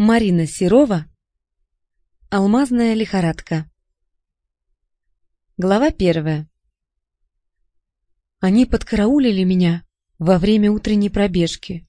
Марина Серова. Алмазная лихорадка. Глава 1. Они подкараулили меня во время утренней пробежки.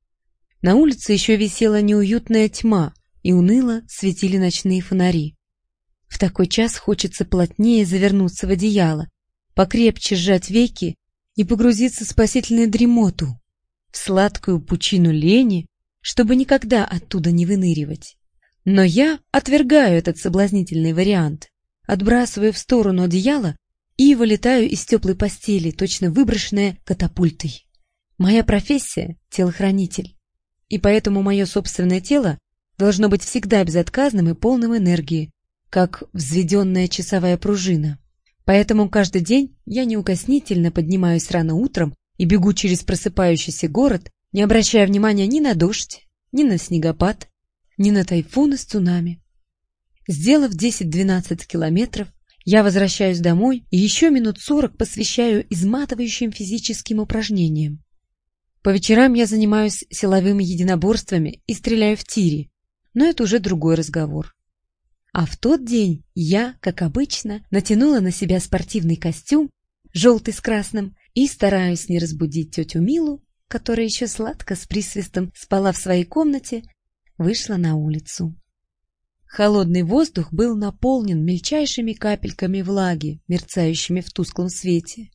На улице еще висела неуютная тьма, и уныло светили ночные фонари. В такой час хочется плотнее завернуться в одеяло, покрепче сжать веки и погрузиться в спасительную дремоту, в сладкую пучину лени, чтобы никогда оттуда не выныривать. Но я отвергаю этот соблазнительный вариант, отбрасываю в сторону одеяло и вылетаю из теплой постели, точно выброшенная катапультой. Моя профессия — телохранитель, и поэтому мое собственное тело должно быть всегда безотказным и полным энергии, как взведенная часовая пружина. Поэтому каждый день я неукоснительно поднимаюсь рано утром и бегу через просыпающийся город, не обращая внимания ни на дождь, ни на снегопад, ни на тайфуны с цунами. Сделав 10-12 километров, я возвращаюсь домой и еще минут 40 посвящаю изматывающим физическим упражнениям. По вечерам я занимаюсь силовыми единоборствами и стреляю в тире, но это уже другой разговор. А в тот день я, как обычно, натянула на себя спортивный костюм, желтый с красным, и, стараясь не разбудить тетю Милу, которая еще сладко с присвистом спала в своей комнате, вышла на улицу. Холодный воздух был наполнен мельчайшими капельками влаги, мерцающими в тусклом свете.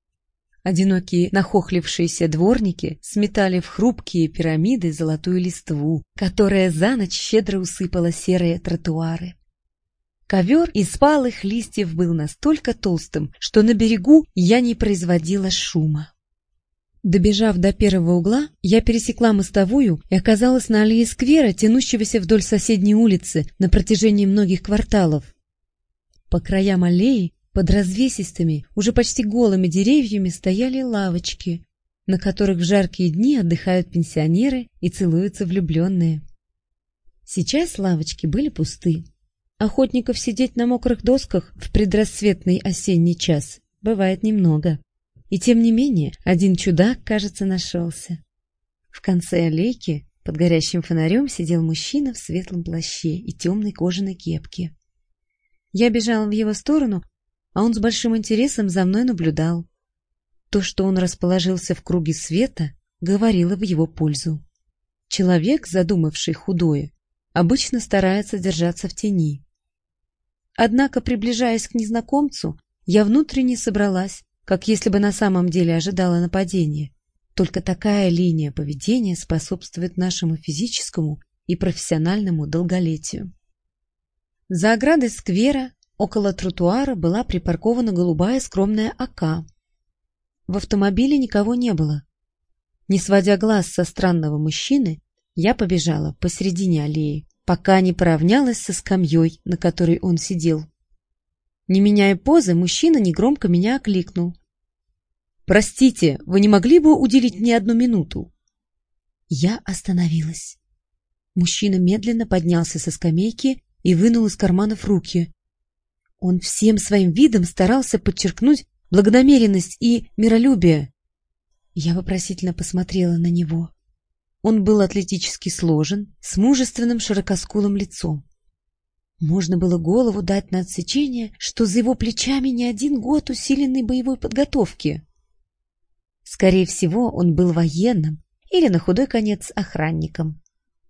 Одинокие нахохлившиеся дворники сметали в хрупкие пирамиды золотую листву, которая за ночь щедро усыпала серые тротуары. Ковер из палых листьев был настолько толстым, что на берегу я не производила шума. Добежав до первого угла, я пересекла мостовую и оказалась на аллее сквера, тянущегося вдоль соседней улицы на протяжении многих кварталов. По краям аллеи, под развесистыми, уже почти голыми деревьями стояли лавочки, на которых в жаркие дни отдыхают пенсионеры и целуются влюбленные. Сейчас лавочки были пусты. Охотников сидеть на мокрых досках в предрассветный осенний час бывает немного. И тем не менее, один чудак, кажется, нашелся. В конце аллейки под горящим фонарем сидел мужчина в светлом плаще и темной кожаной кепке. Я бежала в его сторону, а он с большим интересом за мной наблюдал. То, что он расположился в круге света, говорило в его пользу. Человек, задумавший худое, обычно старается держаться в тени. Однако, приближаясь к незнакомцу, я внутренне собралась, как если бы на самом деле ожидала нападения. Только такая линия поведения способствует нашему физическому и профессиональному долголетию. За оградой сквера, около тротуара, была припаркована голубая скромная АК. В автомобиле никого не было. Не сводя глаз со странного мужчины, я побежала посредине аллеи, пока не поравнялась со скамьей, на которой он сидел. Не меняя позы, мужчина негромко меня окликнул. «Простите, вы не могли бы уделить мне 1 минуту?» Я остановилась. Мужчина медленно поднялся со скамейки и вынул из карманов руки. Он всем своим видом старался подчеркнуть благонамеренность и миролюбие. Я вопросительно посмотрела на него. Он был атлетически сложен, с мужественным широкоскулым лицом. Можно было голову дать на отсечение, что за его плечами не 1 год усиленной боевой подготовки. Скорее всего, он был военным или, на худой конец, охранником.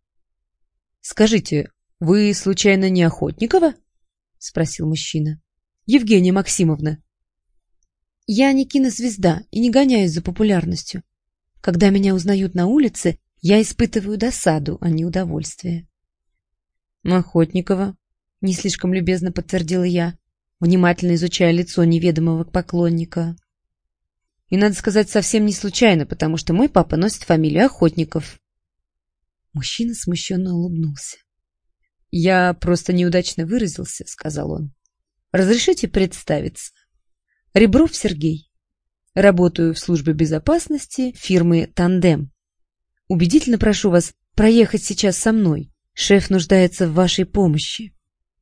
— Скажите, вы, случайно, не Охотникова? — спросил мужчина. — Евгения Максимовна. — Я не кинозвезда и не гоняюсь за популярностью. Когда меня узнают на улице, я испытываю досаду, а не удовольствие. — Охотникова, — не слишком любезно подтвердила я, внимательно изучая лицо неведомого поклонника. И, надо сказать, совсем не случайно, потому что мой папа носит фамилию Охотников. Мужчина смущенно улыбнулся. — Я просто неудачно выразился, — сказал он. — Разрешите представиться? Ребров Сергей. Работаю в службе безопасности фирмы «Тандем». Убедительно прошу вас проехать сейчас со мной. Шеф нуждается в вашей помощи.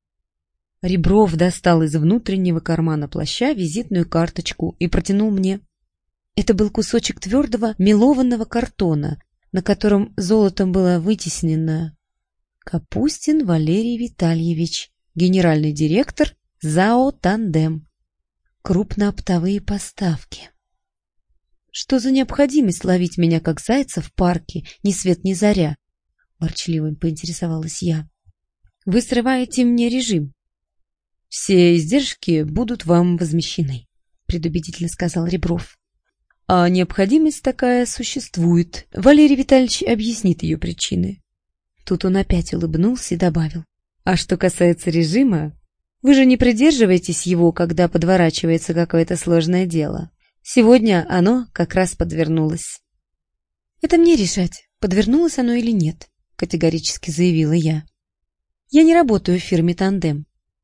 Ребров достал из внутреннего кармана плаща визитную карточку и протянул мне. Это был кусочек твердого мелованного картона, на котором золотом было вытеснено Капустин Валерий Витальевич, генеральный директор ЗАО «Тандем». Крупнооптовые поставки. Что за необходимость ловить меня, как зайца, в парке, ни свет ни заря? Ворчливо поинтересовалась я. Вы срываете мне режим. Все издержки будут вам возмещены, предубедительно сказал Ребров. А необходимость такая существует. Валерий Витальевич объяснит ее причины. Тут он опять улыбнулся и добавил. А что касается режима, вы же не придерживаетесь его, когда подворачивается какое-то сложное дело. Сегодня оно как раз подвернулось. Это мне решать, подвернулось оно или нет, категорически заявила я. Я не работаю в фирме «Тандем».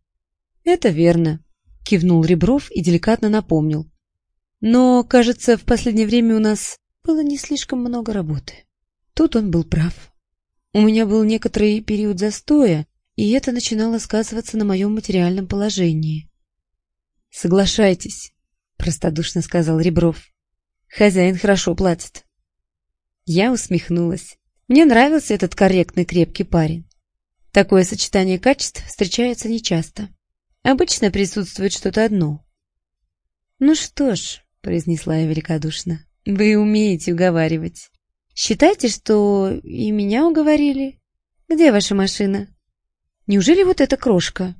Это верно, кивнул Ребров и деликатно напомнил. Но, кажется, в последнее время у нас было не слишком много работы. Тут он был прав. У меня был некоторый период застоя, и это начинало сказываться на моем материальном положении. «Соглашайтесь», — простодушно сказал Ребров. «Хозяин хорошо платит». Я усмехнулась. Мне нравился этот корректный крепкий парень. Такое сочетание качеств встречается нечасто. Обычно присутствует что-то одно. «Ну что ж», — произнесла я великодушно, — «вы умеете уговаривать. Считайте, что и меня уговорили. Где ваша машина? Неужели вот эта крошка?»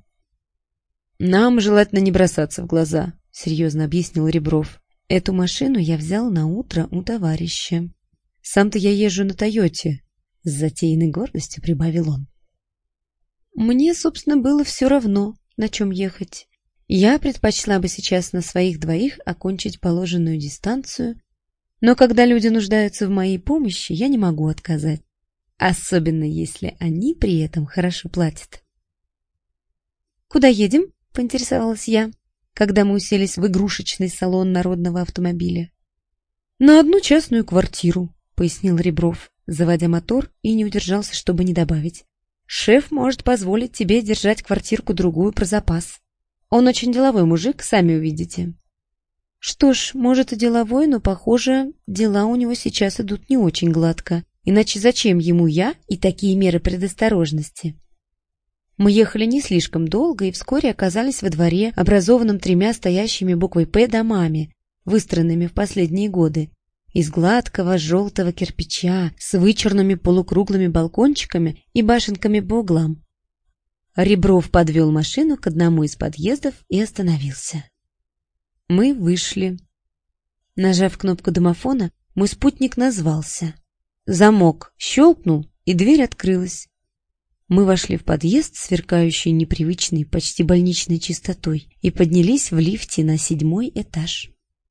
«Нам желательно не бросаться в глаза», — серьезно объяснил Ребров. «Эту машину я взял на утро у товарища. Сам-то я езжу на «Тойоте», — с затеянной гордостью прибавил он. Мне, собственно, было все равно, на чем ехать. Я предпочла бы сейчас на своих двоих окончить положенную дистанцию, но когда люди нуждаются в моей помощи, я не могу отказать, особенно если они при этом хорошо платят. «Куда едем?» — поинтересовалась я, когда мы уселись в игрушечный салон народного автомобиля. «На одну частную квартиру», — пояснил Ребров, заводя мотор, и не удержался, чтобы не добавить. «Шеф может позволить тебе держать квартирку-другую про запас. Он очень деловой мужик, сами увидите». Что ж, может и деловой, но, похоже, дела у него сейчас идут не очень гладко. Иначе зачем ему я и такие меры предосторожности? Мы ехали не слишком долго и вскоре оказались во дворе, образованном 3 стоящими буквой «П» домами, выстроенными в последние годы. Из гладкого желтого кирпича с вычурными полукруглыми балкончиками и башенками по углам. Ребров подвел машину к одному из подъездов и остановился. Мы вышли. Нажав кнопку домофона, мой спутник назвался. Замок щелкнул, и дверь открылась. Мы вошли в подъезд, сверкающий непривычной, почти больничной чистотой, и поднялись в лифте на 7-й этаж.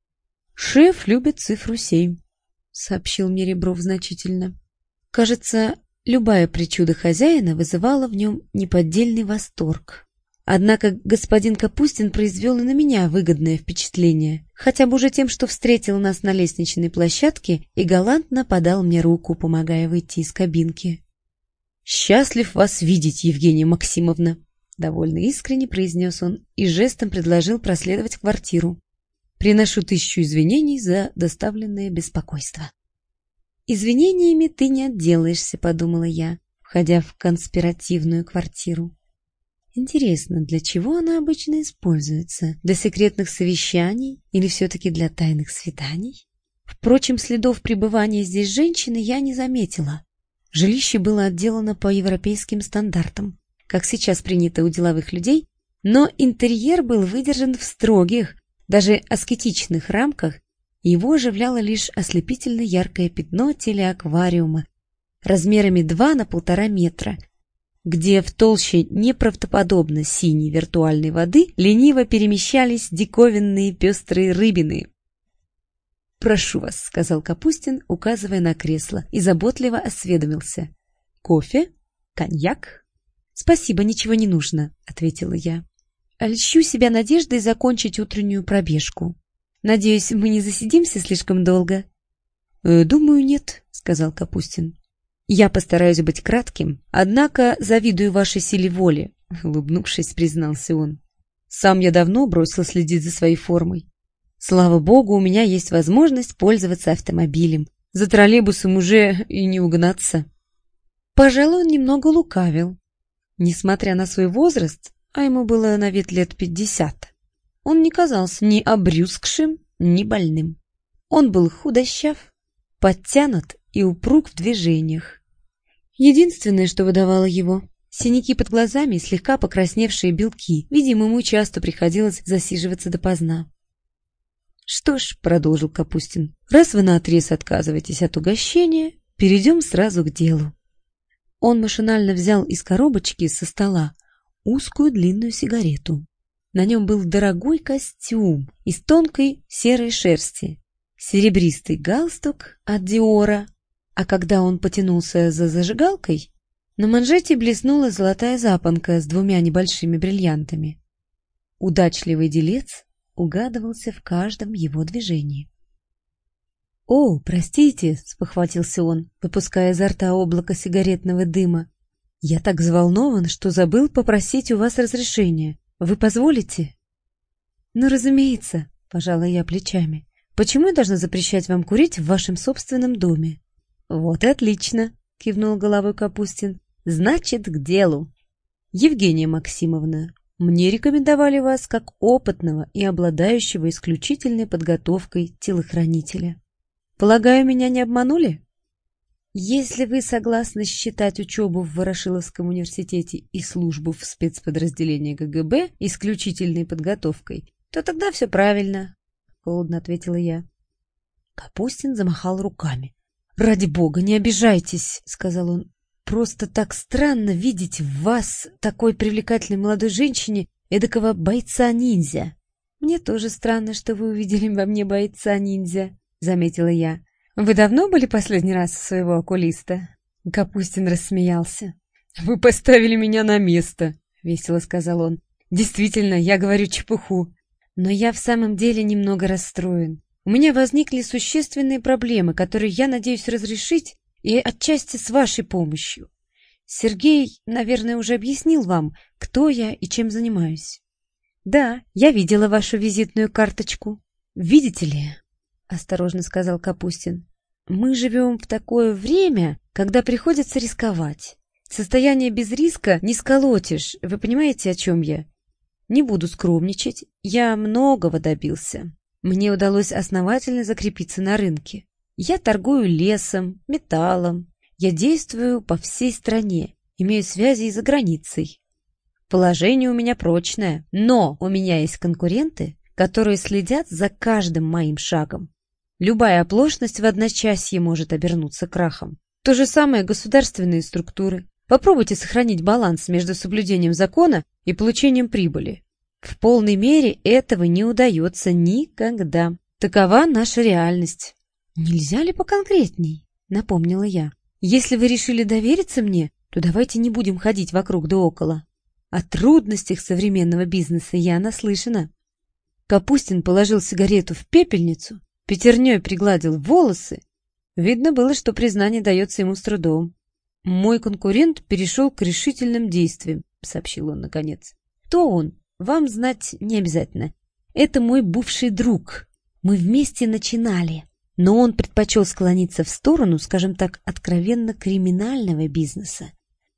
«Шеф любит цифру 7», — сообщил мне Ребров значительно. Кажется, любая причуда хозяина вызывала в нем неподдельный восторг. Однако господин Капустин произвел и на меня выгодное впечатление, хотя бы уже тем, что встретил нас на лестничной площадке и галантно подал мне руку, помогая выйти из кабинки. «Счастлив вас видеть, Евгения Максимовна», — довольно искренне произнес он и жестом предложил проследовать в квартиру. «Приношу 1000 извинений за доставленное беспокойство». «Извинениями ты не отделаешься», — подумала я, входя в конспиративную квартиру. Интересно, для чего она обычно используется? Для секретных совещаний или все-таки для тайных свиданий? Впрочем, следов пребывания здесь женщины я не заметила. Жилище было отделано по европейским стандартам, как сейчас принято у деловых людей, но интерьер был выдержан в строгих, даже аскетичных рамках, и его оживляло лишь ослепительно яркое пятно телеаквариума размерами 2 на 1,5 метра, где в толще неправдоподобно синей виртуальной воды лениво перемещались диковинные пестрые рыбины. «Прошу вас», — сказал Капустин, указывая на кресло, и заботливо осведомился. «Кофе? Коньяк?» «Спасибо, ничего не нужно», — ответила я. «Льщу себя надеждой закончить утреннюю пробежку. Надеюсь, мы не засидимся слишком долго?» «Думаю, нет», — сказал Капустин. «Я постараюсь быть кратким, однако завидую вашей силе воли», — улыбнувшись, признался он. «Сам я давно бросил следить за своей формой. Слава богу, у меня есть возможность пользоваться автомобилем. За троллейбусом уже и не угнаться». Пожалуй, он немного лукавил. Несмотря на свой возраст, а ему было на вид лет 50, он не казался ни обрюзгшим, ни больным. Он был худощав, подтянут и упруг в движениях. Единственное, что выдавало его — синяки под глазами и слегка покрасневшие белки. Видимо, ему часто приходилось засиживаться допоздна. «Что ж», — продолжил Капустин, — «раз вы наотрез отказываетесь от угощения, перейдем сразу к делу». Он машинально взял из коробочки со стола узкую длинную сигарету. На нем был дорогой костюм из тонкой серой шерсти, серебристый галстук от Диора, а когда он потянулся за зажигалкой, на манжете блеснула золотая запонка с 2 небольшими бриллиантами. Удачливый делец угадывался в каждом его движении. «О, простите», — спохватился он, выпуская изо рта облако сигаретного дыма. «Я так взволнован, что забыл попросить у вас разрешения. Вы позволите?» «Ну, разумеется», — пожала я плечами. «Почему я должна запрещать вам курить в вашем собственном доме?» «Вот и отлично», — кивнул головой Капустин. «Значит, к делу. Евгения Максимовна, мне рекомендовали вас как опытного и обладающего исключительной подготовкой телохранителя. Полагаю, меня не обманули? Если вы согласны считать учебу в Ворошиловском университете и службу в спецподразделении КГБ исключительной подготовкой, то тогда все правильно», — холодно ответила я. Капустин замахал руками. «Ради бога, не обижайтесь», — сказал он. «Просто так странно видеть в вас, такой привлекательной молодой женщине, эдакого бойца-ниндзя». «Мне тоже странно, что вы увидели во мне бойца-ниндзя», — заметила я. «Вы давно были последний раз у своего окулиста?» Капустин рассмеялся. «Вы поставили меня на место», — весело сказал он. «Действительно, я говорю чепуху. Но я в самом деле немного расстроен. У меня возникли существенные проблемы, которые я надеюсь разрешить, и отчасти с вашей помощью. Сергей, наверное, уже объяснил вам, кто я и чем занимаюсь». «Да, я видела вашу визитную карточку». «Видите ли», — осторожно сказал Капустин, — «мы живем в такое время, когда приходится рисковать. Состояние без риска не сколотишь, вы понимаете, о чем я? Не буду скромничать, я многого добился. Мне удалось основательно закрепиться на рынке. Я торгую лесом, металлом, я действую по всей стране, имею связи и за границей. Положение у меня прочное, но у меня есть конкуренты, которые следят за каждым моим шагом. Любая оплошность в одночасье может обернуться крахом. То же самое государственные структуры. Попробуйте сохранить баланс между соблюдением закона и получением прибыли. В полной мере этого не удается никогда. Такова наша реальность». «Нельзя ли поконкретней?» — напомнила я. «Если вы решили довериться мне, то давайте не будем ходить вокруг да около. О трудностях современного бизнеса я наслышана». Капустин положил сигарету в пепельницу, пятерней пригладил волосы. Видно было, что признание дается ему с трудом. «Мой конкурент перешел к решительным действиям», — сообщил он наконец. «Кто он? Вам знать не обязательно. Это мой бывший друг. Мы вместе начинали, но он предпочел склониться в сторону, скажем так, откровенно криминального бизнеса.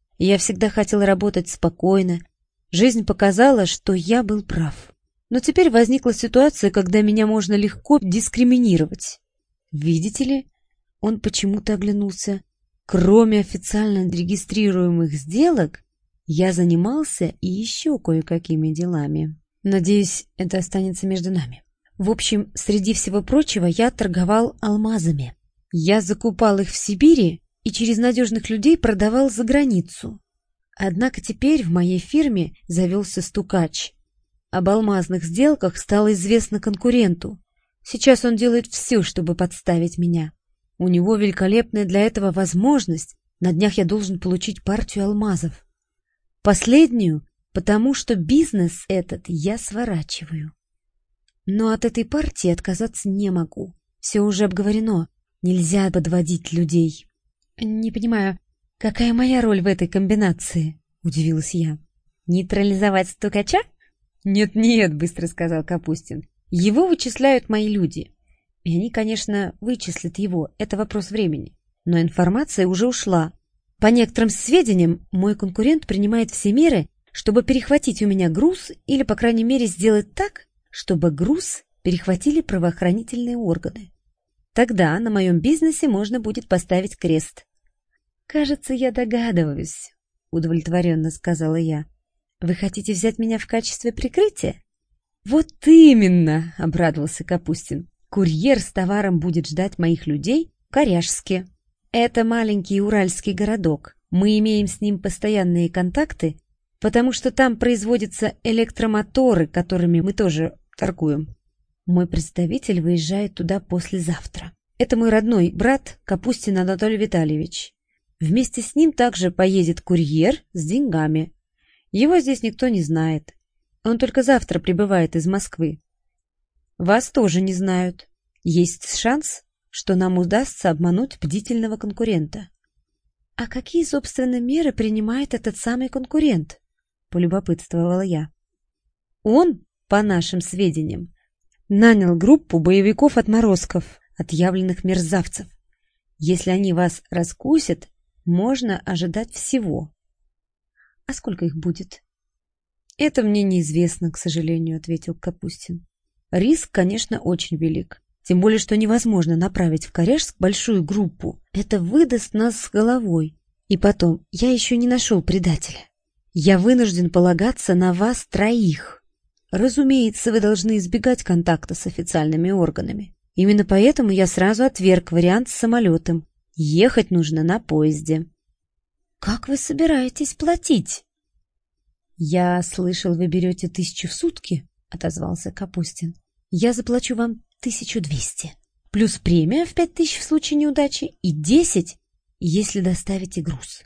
Я всегда хотел работать спокойно. Жизнь показала, что я был прав. Но теперь возникла ситуация, когда меня можно легко дискриминировать. Видите ли, он почему-то оглянулся. Кроме официально регистрируемых сделок, я занимался и еще кое-какими делами. Надеюсь, это останется между нами. В общем, среди всего прочего, я торговал алмазами. Я закупал их в Сибири и через надежных людей продавал за границу. Однако теперь в моей фирме завелся стукач. Об алмазных сделках стало известно конкуренту. Сейчас он делает все, чтобы подставить меня. У него великолепная для этого возможность. На днях я должен получить партию алмазов. Последнюю, потому что бизнес этот я сворачиваю. Но от этой партии отказаться не могу. Все уже обговорено. Нельзя подводить людей. «Не понимаю, какая моя роль в этой комбинации?» — удивилась я. «Нейтрализовать стукача?» «Нет-нет», — быстро сказал Капустин. «Его вычисляют мои люди. И они, конечно, вычислят его. Это вопрос времени. Но информация уже ушла. По некоторым сведениям, мой конкурент принимает все меры, чтобы перехватить у меня груз или, по крайней мере, сделать так, чтобы груз перехватили правоохранительные органы. Тогда на моем бизнесе можно будет поставить крест. «Кажется, я догадываюсь», — удовлетворенно сказала я. «Вы хотите взять меня в качестве прикрытия?» «Вот именно», — обрадовался Капустин. «Курьер с товаром будет ждать моих людей в Коряжске. Это маленький уральский городок. Мы имеем с ним постоянные контакты, потому что там производятся электромоторы, которыми мы тоже торгуем. Мой представитель выезжает туда послезавтра. Это мой родной брат Капустин Анатолий Витальевич. Вместе с ним также поедет курьер с деньгами. Его здесь никто не знает. Он только завтра прибывает из Москвы. Вас тоже не знают. Есть шанс, что нам удастся обмануть бдительного конкурента». «А какие, собственно, меры принимает этот самый конкурент?» — полюбопытствовала я. «Он, по нашим сведениям, нанял группу боевиков-отморозков, отъявленных мерзавцев. Если они вас раскусят, можно ожидать всего». «А сколько их будет?» «Это мне неизвестно, к сожалению», — ответил Капустин. «Риск, конечно, очень велик. Тем более, что невозможно направить в Коряжск большую группу. Это выдаст нас с головой. И потом, я еще не нашел предателя. Я вынужден полагаться на вас троих. Разумеется, вы должны избегать контакта с официальными органами. Именно поэтому я сразу отверг вариант с самолетом. Ехать нужно на поезде». «Как вы собираетесь платить?» «Я слышал, вы берете 1000 в сутки», — отозвался Капустин. «Я заплачу вам 1200. Плюс премия в 5000 в случае неудачи и 10, если доставите груз».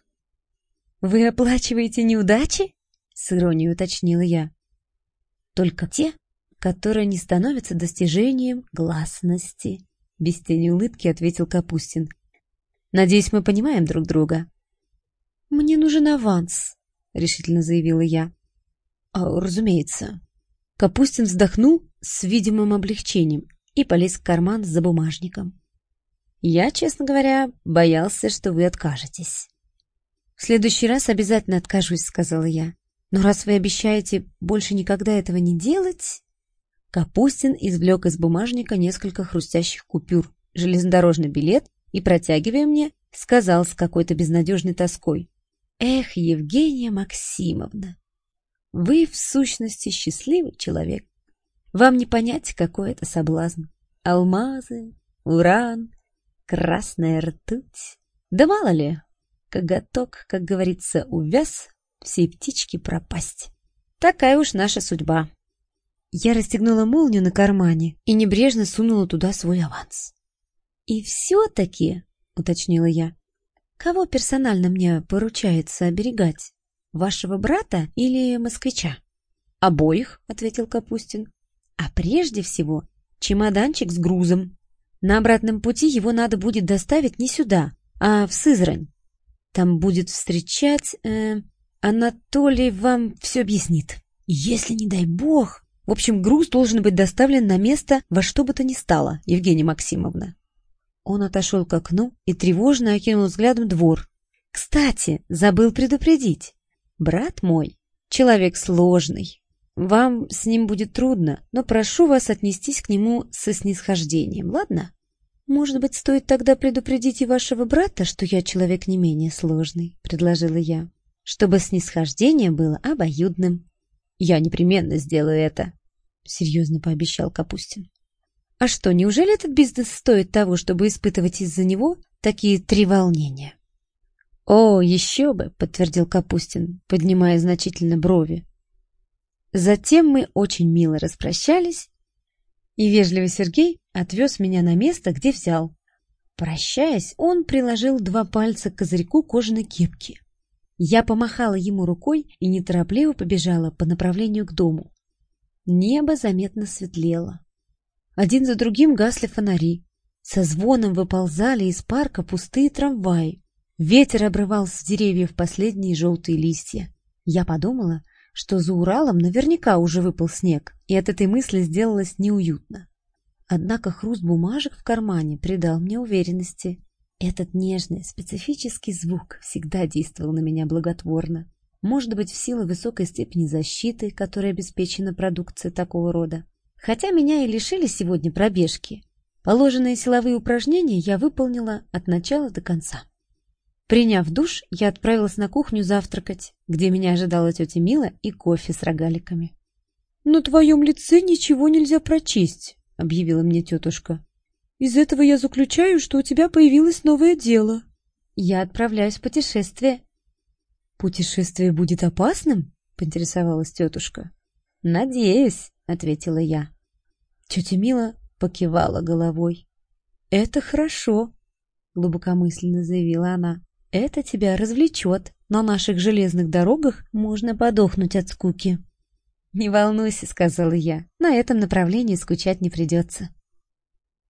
«Вы оплачиваете неудачи?» — с иронией уточнила я. «Только те, которые не становятся достижением гласности», — без тени улыбки ответил Капустин. «Надеюсь, мы понимаем друг друга». «Мне нужен аванс», — решительно заявила я. «Разумеется». Капустин вздохнул с видимым облегчением и полез в карман за бумажником. «Я, честно говоря, боялся, что вы откажетесь». «В следующий раз обязательно откажусь», — сказала я. «Но раз вы обещаете больше никогда этого не делать...» Капустин извлек из бумажника несколько хрустящих купюр, железнодорожный билет и, протягивая мне, сказал с какой-то безнадежной тоской: «Эх, Евгения Максимовна, вы в сущности счастливый человек. Вам не понять, какой это соблазн. Алмазы, уран, красная ртуть. Да мало ли, коготок, как говорится, увяз, все птички пропасть. Такая уж наша судьба». Я расстегнула молнию на кармане и небрежно сунула туда свой аванс. «И все-таки, — уточнила я, — кого персонально мне поручается оберегать? Вашего брата или москвича?» «Обоих, — ответил Капустин. «А прежде всего чемоданчик с грузом. На обратном пути его надо будет доставить не сюда, а в Сызрань. Там будет встречать... Анатолий вам все объяснит. Если, не дай бог... В общем, груз должен быть доставлен на место во что бы то ни стало, Евгения Максимовна». Он отошел к окну и тревожно окинул взглядом двор. «Кстати, забыл предупредить. Брат мой — человек сложный. Вам с ним будет трудно, но прошу вас отнестись к нему со снисхождением, ладно? Может быть, стоит тогда предупредить и вашего брата, что я человек не менее сложный», — предложила я, «чтобы снисхождение было обоюдным». «Я непременно сделаю это», — серьезно пообещал Капустин. «А что, неужели этот бизнес стоит того, чтобы испытывать из-за него такие треволнения?» «О, еще бы», — подтвердил Капустин, поднимая значительно брови. Затем мы очень мило распрощались, и вежливый Сергей отвез меня на место, где взял. Прощаясь, он приложил 2 пальца к козырьку кожаной кепки. Я помахала ему рукой и неторопливо побежала по направлению к дому. Небо заметно светлело. Один за другим гасли фонари. Со звоном выползали из парка пустые трамваи. Ветер обрывал с деревьев последние желтые листья. Я подумала, что за Уралом наверняка уже выпал снег, и от этой мысли сделалось неуютно. Однако хруст бумажек в кармане придал мне уверенности. Этот нежный, специфический звук всегда действовал на меня благотворно. Может быть, в силу высокой степени защиты, которой обеспечена продукция такого рода. Хотя меня и лишили сегодня пробежки, положенные силовые упражнения я выполнила от начала до конца. Приняв душ, я отправилась на кухню завтракать, где меня ожидала тетя Мила и кофе с рогаликами. «На твоем лице ничего нельзя прочесть», — объявила мне тетушка. «Из этого я заключаю, что у тебя появилось новое дело». «Я отправляюсь в путешествие». «Путешествие будет опасным?» — поинтересовалась тетушка. «Надеюсь», — ответила я. Тетя Мила покивала головой. «Это хорошо», — глубокомысленно заявила она. «Это тебя развлечет. На наших железных дорогах можно подохнуть от скуки». «Не волнуйся», — сказала я. «На этом направлении скучать не придется».